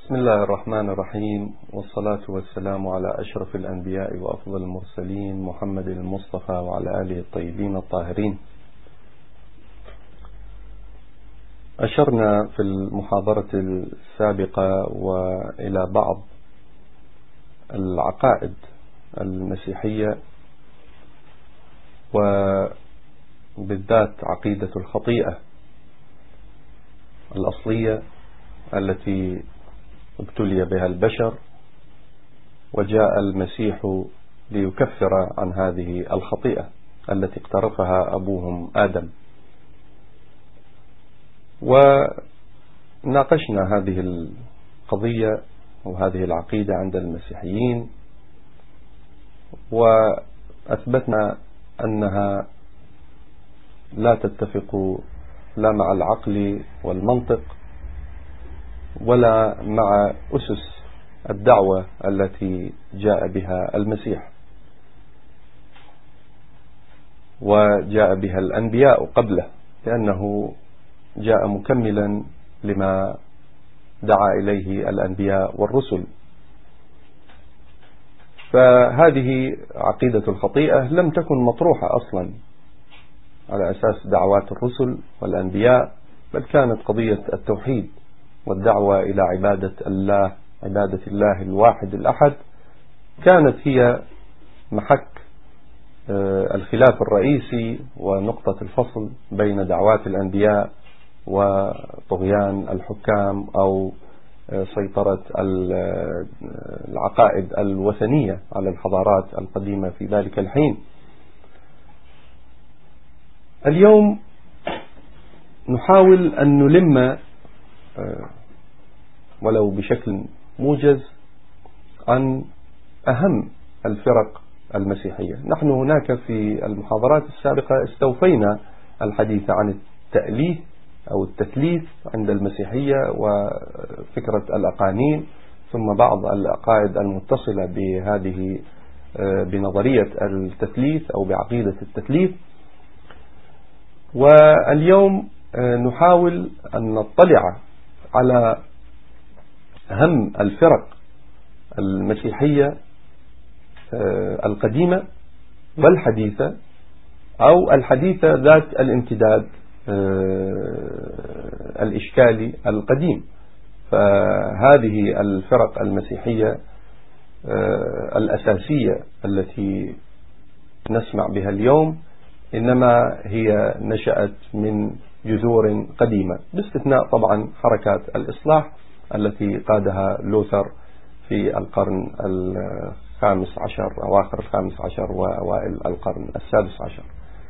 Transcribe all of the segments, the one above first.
بسم الله الرحمن الرحيم، والصلاة والسلام على أشرف الأنبياء وأفضل المرسلين محمد المصطفى وعلى آله الطيبين الطاهرين. أشرنا في المحاضرة السابقة وإلى بعض العقائد المسيحية، وبالذات عقيدة الخطيئة الأصلية التي ابتلي بها البشر، وجاء المسيح ليكفر عن هذه الخطيئة التي اقترفها أبوهم آدم. وناقشنا هذه القضية وهذه العقيدة عند المسيحيين، وأثبتنا أنها لا تتفق لا مع العقل والمنطق ولا مع أسس الدعوة التي جاء بها المسيح وجاء بها الأنبياء قبله، لأنه جاء مكملا لما دعا إليه الأنبياء والرسل. فهذه عقيدة الخطيئة لم تكن مطروحة أصلا على أساس دعوات الرسل والأنبياء، بل كانت قضية التوحيد والدعوة إلى عبادة الله الواحد الأحد كانت هي محك الخلاف الرئيسي ونقطة الفصل بين دعوات الأنبياء وطغيان الحكام أو سيطرة العقائد الوثنية على الحضارات القديمة في ذلك الحين. اليوم نحاول أن نلم ولو بشكل موجز عن أهم الفرق المسيحية. نحن هناك في المحاضرات السابقة استوفينا الحديث عن التأليه أو التثليث عند المسيحية وفكرة الأقانيم، ثم بعض العقائد المتصلة بهذه بنظرية التثليث أو بعقيدة التثليث. واليوم نحاول أن نطلع على أهم الفرق المسيحية القديمة والحديثة، أو الحديثة ذات الامتداد الإشكالي القديم. فهذه الفرق المسيحية الأساسية التي نسمع بها اليوم إنما هي نشأت من جذور قديمة، باستثناء طبعا حركات الإصلاح التي قادها لوثر في القرن الخامس عشر، أواخر الخامس عشر وأوائل القرن السادس عشر.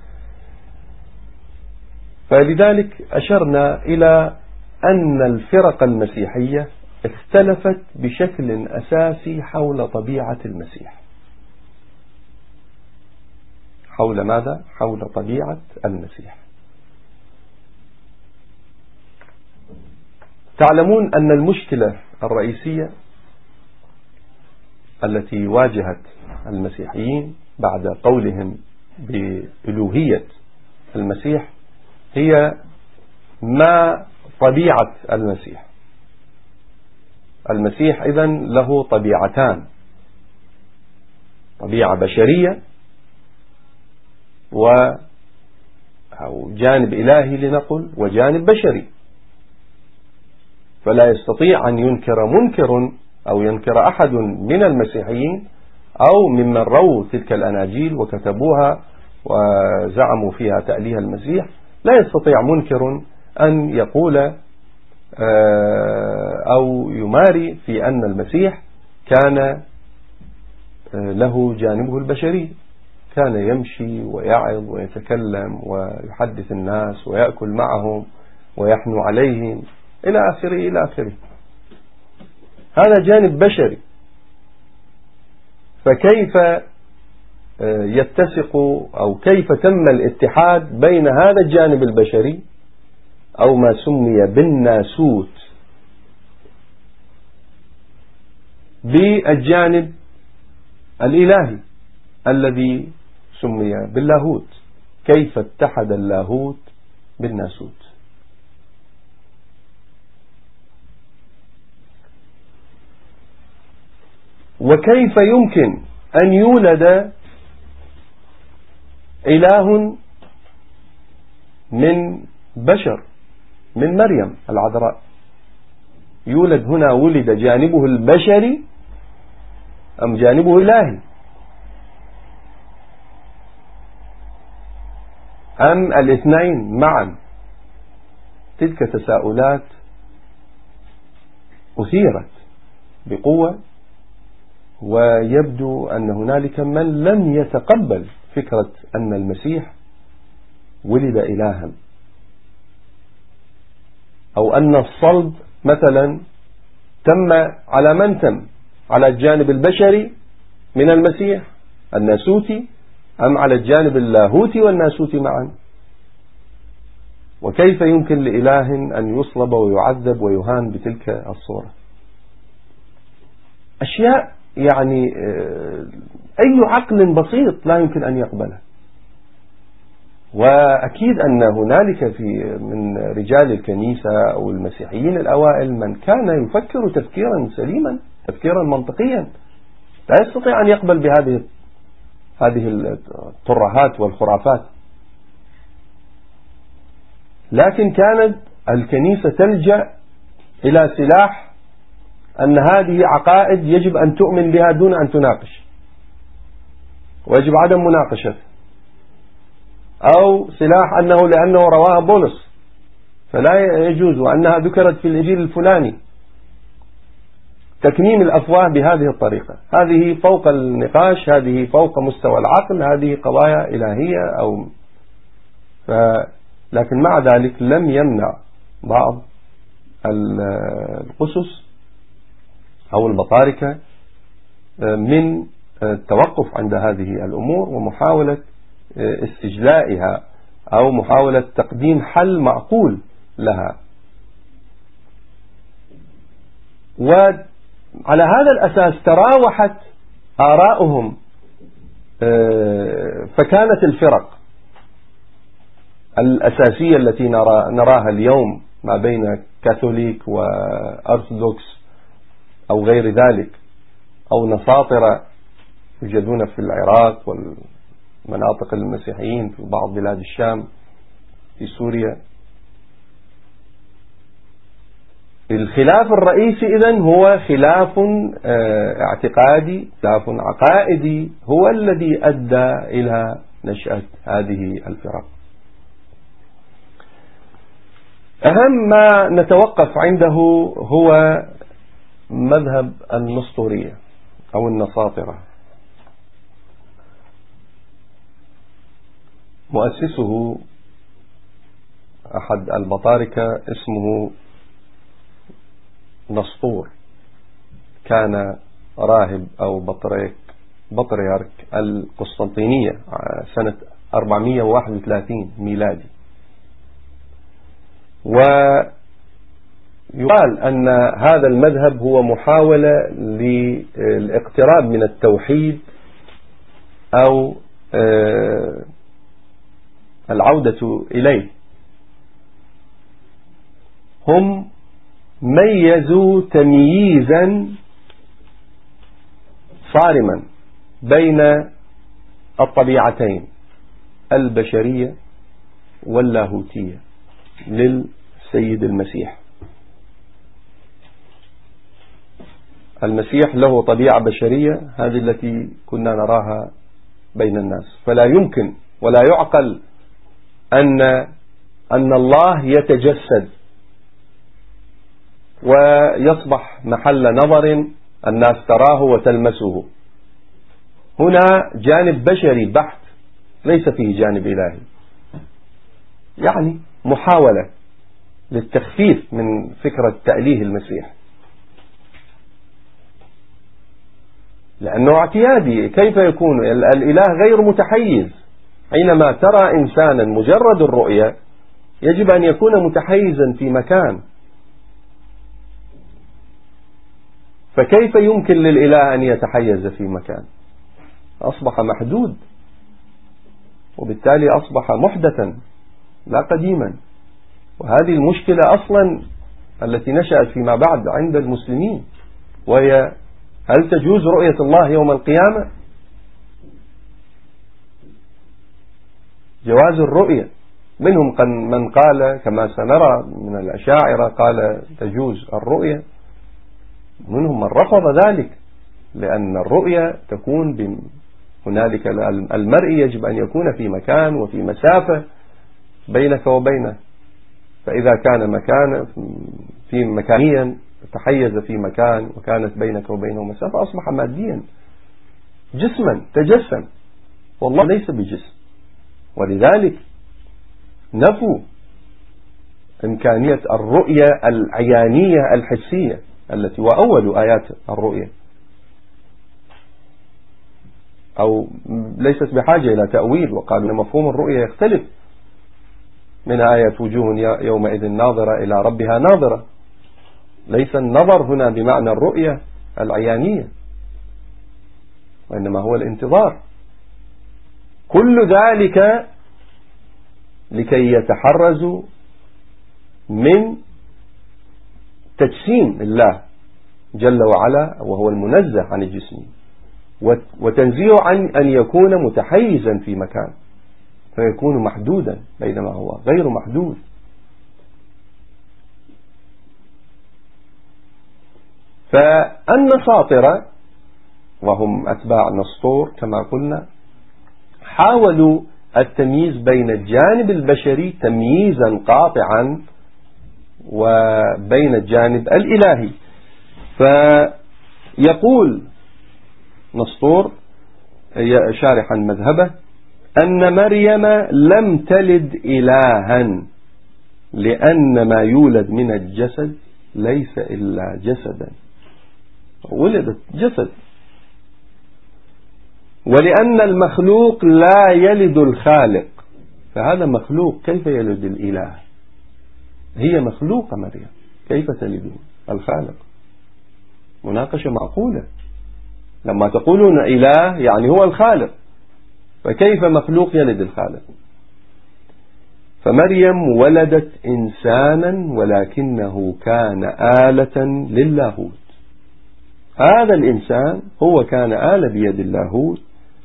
فلذلك أشرنا إلى أن الفرق المسيحية اختلفت بشكل أساسي حول طبيعة المسيح. حول ماذا؟ حول طبيعة المسيح. تعلمون أن المشكلة الرئيسية التي واجهت المسيحيين بعد قولهم بألوهية المسيح هي ما طبيعة المسيح. المسيح إذن له طبيعتان، طبيعة بشرية أو جانب إلهي لنقل، وجانب بشري. فلا يستطيع أن ينكر منكر أو ينكر أحد من المسيحيين أو ممن رووا تلك الأناجيل وكتبوها وزعموا فيها تأليه المسيح، لا يستطيع منكر أن يقول أو يماري في أن المسيح كان له جانبه البشري، كان يمشي ويعظ ويتكلم ويحدث الناس ويأكل معهم ويحنو عليهم إلى آخره إلى آخره. هذا جانب بشري. فكيف يتسق أو كيف تم الاتحاد بين هذا الجانب البشري أو ما سمي بالناسوت بالجانب الإلهي الذي سمي باللاهوت؟ كيف اتحد اللاهوت بالناسوت؟ وكيف يمكن أن يولد إله من بشر، من مريم العذراء؟ يولد هنا، ولد جانبه البشري أم جانبه إلهي، أم الاثنين معا؟ تلك تساؤلات أثيرت بقوة، ويبدو أن هنالك من لم يتقبل فكرة أن المسيح ولد إلها، أو أن الصلب مثلا تم على من تم، على الجانب البشري من المسيح الناسوتي أم على الجانب اللاهوتي والناسوتي معا؟ وكيف يمكن لإله أن يصلب ويعذب ويهان بتلك الصورة؟ أشياء يعني أي عقل بسيط لا يمكن أن يقبلها. وأكيد أن هنالك من رجال الكنيسة أو المسيحيين الأوائل من كان يفكر تفكيرا سليما، تفكيرا منطقيا، لا يستطيع أن يقبل هذه الترهات والخرافات. لكن كانت الكنيسة تلجأ إلى سلاح أن هذه عقائد يجب أن تؤمن بها دون أن تناقش، ويجب عدم مناقشة، أو سلاح أنه لأنه رواها بولس فلا يجوز، وأنها ذكرت في الإنجيل الفلاني. تكميم الأفواه بهذه الطريقة، هذه فوق النقاش، هذه فوق مستوى العقل، هذه قضايا إلهية لكن مع ذلك لم يمنع بعض القسس أو البطاركة من التوقف عند هذه الأمور ومحاولة استجلائها أو محاولة تقديم حل معقول لها. وعلى هذا الأساس تراوحت آراؤهم، فكانت الفرق الأساسية التي نراها اليوم ما بين كاثوليك وأرثوذكس أو غير ذلك، أو نصاطرة يوجدون في العراق والمناطق المسيحيين في بعض بلاد الشام، في سوريا. الخلاف الرئيسي إذن هو خلاف اعتقادي، خلاف عقائدي، هو الذي أدى إلى نشأة هذه الفرق. أهم ما نتوقف عنده هو مذهب النسطورية أو النصاطرة. مؤسسه أحد البطاركة اسمه نسطور، كان راهب أو بطريرك القسطنطينية سنة 431 ميلادي. ويقال أن هذا المذهب هو محاولة للاقتراب من التوحيد أو العودة إليه. هم ميزوا تمييزا صارما بين الطبيعتين البشرية واللاهوتية للسيد المسيح. المسيح له طبيعة بشرية، هذه التي كنا نراها بين الناس، فلا يمكن ولا يعقل أن الله يتجسد ويصبح محل نظر الناس تراه وتلمسه. هنا جانب بشري بحت، ليس فيه جانب إلهي، يعني محاولة للتخفيف من فكرة تأليه المسيح، لأنه اعتيادي. كيف يكون الإله غير متحيز؟ حينما ترى إنسانا مجرد الرؤية يجب أن يكون متحيزا في مكان، فكيف يمكن للإله أن يتحيز في مكان؟ أصبح محدود، وبالتالي أصبح محدثا لا قديما. وهذه المشكلة أصلا التي نشأت فيما بعد عند المسلمين، وهي هل تجوز رؤية الله يوم القيامة؟ جواز الرؤية. منهم من قال كما سنرى من الأشاعرة قال تجوز الرؤية، منهم من رفض ذلك، لأن الرؤية تكون هنالك المرء يجب أن يكون في مكان وفي مسافة بينك وبينه، فإذا كان في مكانيا تحيز في مكان وكانت بينك وبينه مسافة أصبح ماديا جسما تجسم، والله ليس بجسم. ولذلك نفوا إمكانية الرؤية العيانية الحسية التي وأول آيات الرؤية، أو ليست بحاجة إلى تأويل، وقالوا أن مفهوم الرؤية يختلف من آية وجوه يومئذ ناظرة إلى ربها ناظرة. ليس النظر هنا بمعنى الرؤية العيانية، وإنما هو الانتظار. كل ذلك لكي يتحرزوا من تجسيم الله جل وعلا وهو المنزه عن الجسم، وتنزيه عن أن يكون متحيزا في مكان فيكون محدودا بينما هو غير محدود. فالنساطرة وهم أتباع نسطور كما قلنا حاولوا التمييز بين الجانب البشري تمييزا قاطعا وبين الجانب الإلهي. فيقول نسطور شارحا مذهبه أن مريم لم تلد إلها، لأن ما يولد من الجسد ليس إلا جسدا، ولدت جسد، ولأن المخلوق لا يلد الخالق، فهذا مخلوق كيف يلد الإله؟ هي مخلوقة مريم كيف تلد الخالق؟ مناقشة معقولة. لما تقولون إله يعني هو الخالق، فكيف مخلوق يلد الخالق؟ فمريم ولدت إنسانا ولكنه كان آلة للاهوت. هذا الإنسان هو كان آلة بيد اللاهوت،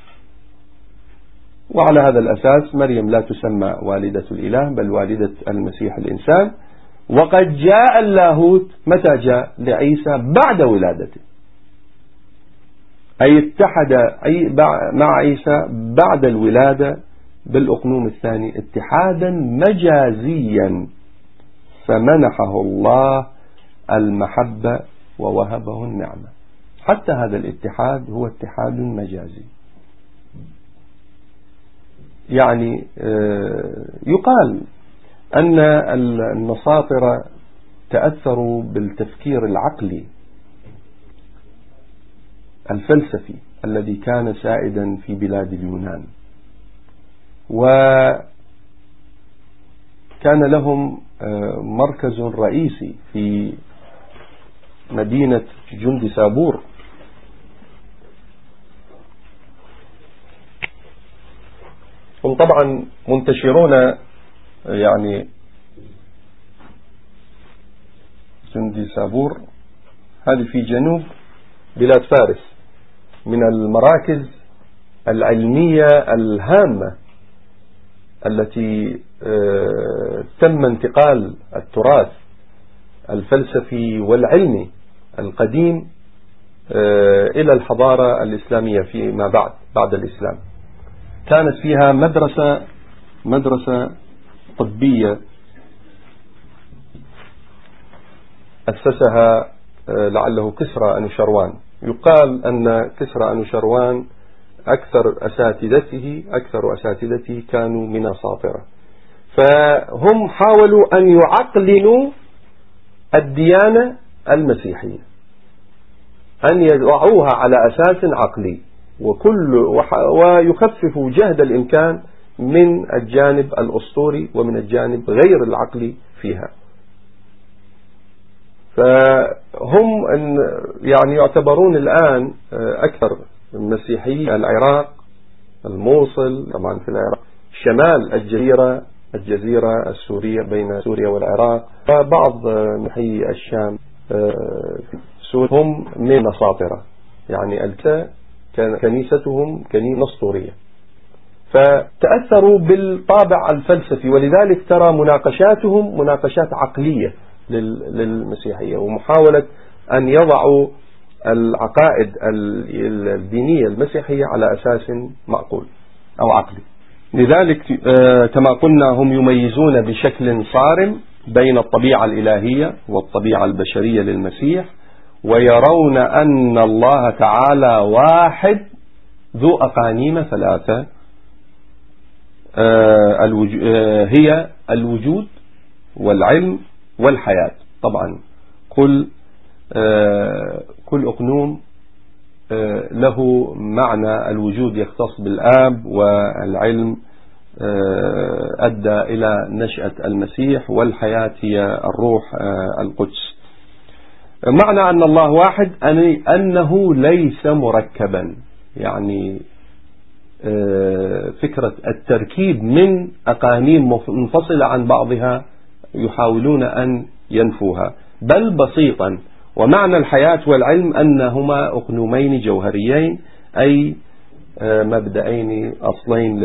وعلى هذا الأساس مريم لا تسمى والدة الإله بل والدة المسيح الإنسان. وقد جاء اللاهوت متى جاء؟ لعيسى بعد ولادته، أي اتحد مع عيسى بعد الولادة بالأقنوم الثاني اتحادا مجازيا، فمنحه الله المحبة ووهبه النعمة. حتى هذا الاتحاد هو اتحاد مجازي. يعني يقال أن النساطرة تأثروا بالتفكير العقلي الفلسفي الذي كان سائدا في بلاد اليونان، وكان لهم مركز رئيسي في مدينة جندسابور. هم طبعا منتشرون، يعني جندسابور هذه في جنوب بلاد فارس، من المراكز العلمية الهامة التي تم انتقال التراث الفلسفي والعلمي القديم إلى الحضارة الإسلامية فيما بعد الإسلام. كانت فيها مدرسة طبية أسسها لعله كسرى أنوشروان. يقال أن كسرى أنوشروان أكثر أساتذته كانوا من النساطرة، فهم حاولوا أن يعقلنوا الديانة المسيحية، أن يضعوها على أساس عقلي ويخففوا جهد الإمكان من الجانب الأسطوري ومن الجانب غير العقلي فيها. فهم يعني يعتبرون الآن أكثر مسيحي العراق، الموصل طبعا في العراق، شمال الجزيرة السورية بين سوريا والعراق، وبعض محي الشام هم من النساطرة. يعني كان كنيستهم كنيسة نسطورية، فتأثروا بالطابع الفلسفي، ولذلك ترى مناقشاتهم مناقشات عقلية للمسيحية، ومحاولة أن يضعوا العقائد الدينية المسيحية على أساس معقول أو عقلي. لذلك كما قلنا هم يميزون بشكل صارم بين الطبيعة الإلهية والطبيعة البشرية للمسيح، ويرون أن الله تعالى واحد ذو أقانيم ثلاثة، هي الوجود والعلم والحياة. طبعا كل أقنوم له معنى، الوجود يختص بالآب، والعلم أدى إلى نشأة المسيح، والحياة هي الروح القدس. معنى أن الله واحد أنه ليس مركبا، يعني فكرة التركيب من أقانيم منفصلة عن بعضها يحاولون أن ينفوها، بل بسيطا. ومعنى الحياة والعلم أنهما أقنومين جوهريين، أي مبدأين أصليين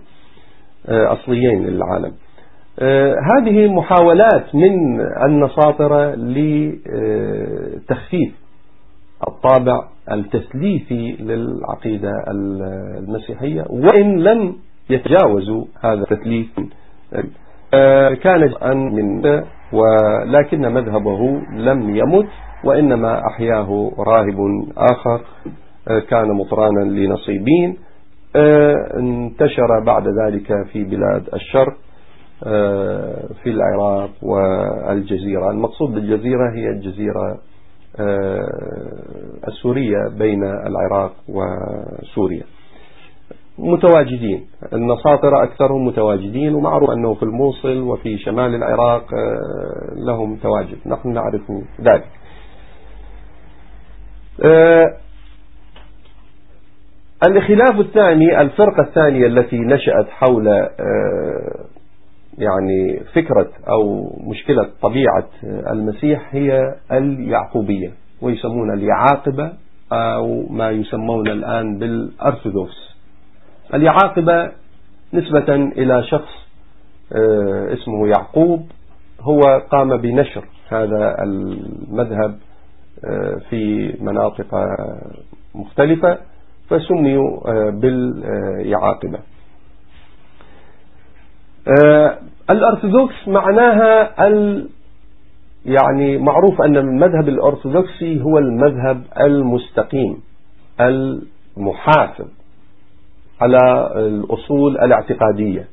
للعالم. هذه محاولات من النصاطرة لتخفيف الطابع التثليثي للعقيدة المسيحية، وإن لم يتجاوزوا هذا التثليث. كان ولكن مذهبه لم يمت، وإنما أحياه راهب آخر كان مطرانا لنصيبين، انتشر بعد ذلك في بلاد الشرق في العراق والجزيرة. المقصود بالجزيرة هي الجزيرة السورية بين العراق وسوريا. متواجدين النصاطرة أكثرهم متواجدين، ومعروف أنه في الموصل وفي شمال العراق لهم تواجد، نحن نعرف ذلك. الخلاف الثاني، الفرقة الثانية التي نشأت حول يعني فكرة أو مشكلة طبيعة المسيح هي اليعقوبية، ويسمون اليعاقبة أو ما يسمون الآن بالأرثوذكس. اليعاقبة نسبة إلى شخص اسمه يعقوب، هو قام بنشر هذا المذهب في مناطق مختلفة، فسميوا باليعاقبة. الأرثوذكس معناها يعني معروف أن المذهب الأرثوذكسي هو المذهب المستقيم المحافظ على الأصول الاعتقادية،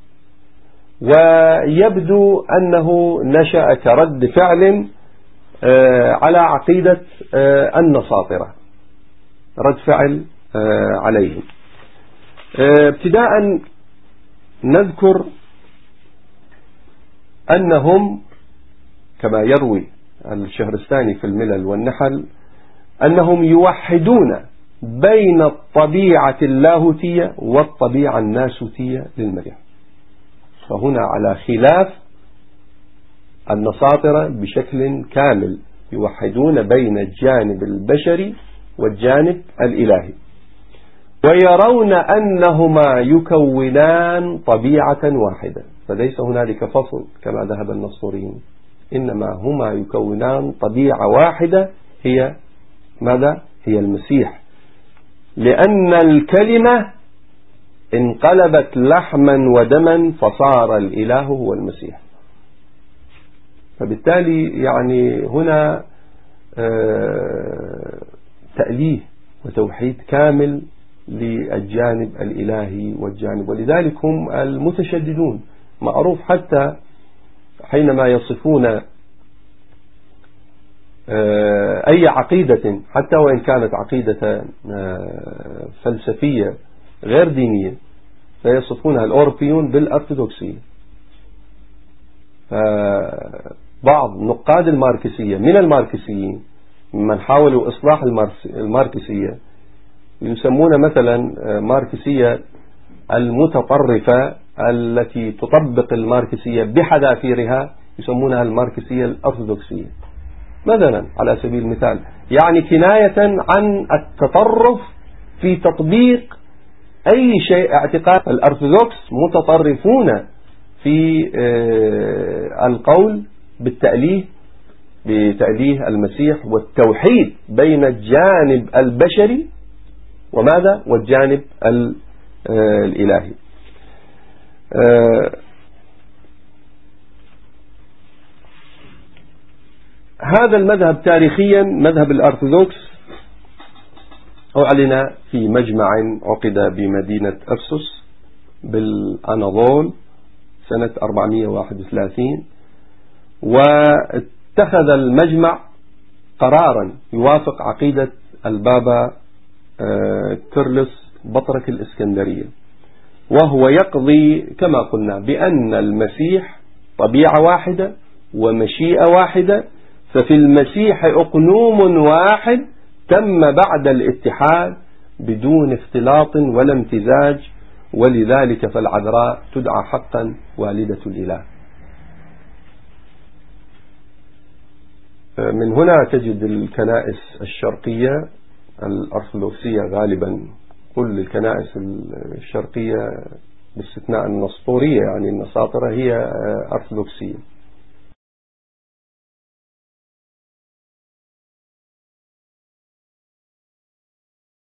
ويبدو أنه نشأ كرد فعل على عقيدة النصاطرة، رد فعل عليهم. ابتداء نذكر أنهم كما يروي الشهرستاني في الملل والنحل أنهم يوحدون بين الطبيعة اللاهوتية والطبيعة الناسوتية للمسيح. فهنا على خلاف النصاطرة بشكل كامل، يوحدون بين الجانب البشري والجانب الإلهي، ويرون أنهما يكونان طبيعة واحدة، فليس هنالك فصل كما ذهب النسطوريين، إنما هما يكونان طبيعة واحدة، هي ماذا؟ هي المسيح، لأن الكلمة انقلبت لحما ودما فصار الإله هو المسيح. فبالتالي يعني هنا تأليه وتوحيد كامل للجانب الإلهي والجانب، ولذلك هم المتشددون. معروف حتى حينما يصفون أي عقيدة، حتى وإن كانت عقيدة فلسفية غير دينية، فيصفونها الأوروبيون بالأرثوذكسية. فبعض نقاد الماركسية من الماركسيين من حاولوا إصلاح الماركسية يسمون مثلا ماركسية المتطرفة التي تطبق الماركسية بحذافيرها، يسمونها الماركسية الأرثوذكسية. مثلا على سبيل المثال، يعني كناية عن التطرف في تطبيق أي شيء. اعتقاد الأرثوذكس متطرفون في القول بتأليه المسيح والتوحيد بين الجانب البشري وماذا والجانب الإلهي. هذا المذهب تاريخيا، مذهب الأرثوذكس، أعلن في مجمع عقد بمدينة أفسس بالأناضول سنة 431، واتخذ المجمع قرارا يوافق عقيدة البابا كيرلس بطرك الإسكندرية، وهو يقضي كما قلنا بأن المسيح طبيعة واحدة ومشيئة واحدة، ففي المسيح أقنوم واحد تم بعد الاتحاد بدون اختلاط ولا امتزاج، ولذلك فالعذراء تدعى حقا والدة الإله. من هنا تجد الكنائس الشرقية الأرثوذكسية غالبا، كل الكنائس الشرقية باستثناء النسطورية يعني النساطرة هي أرثوذكسية.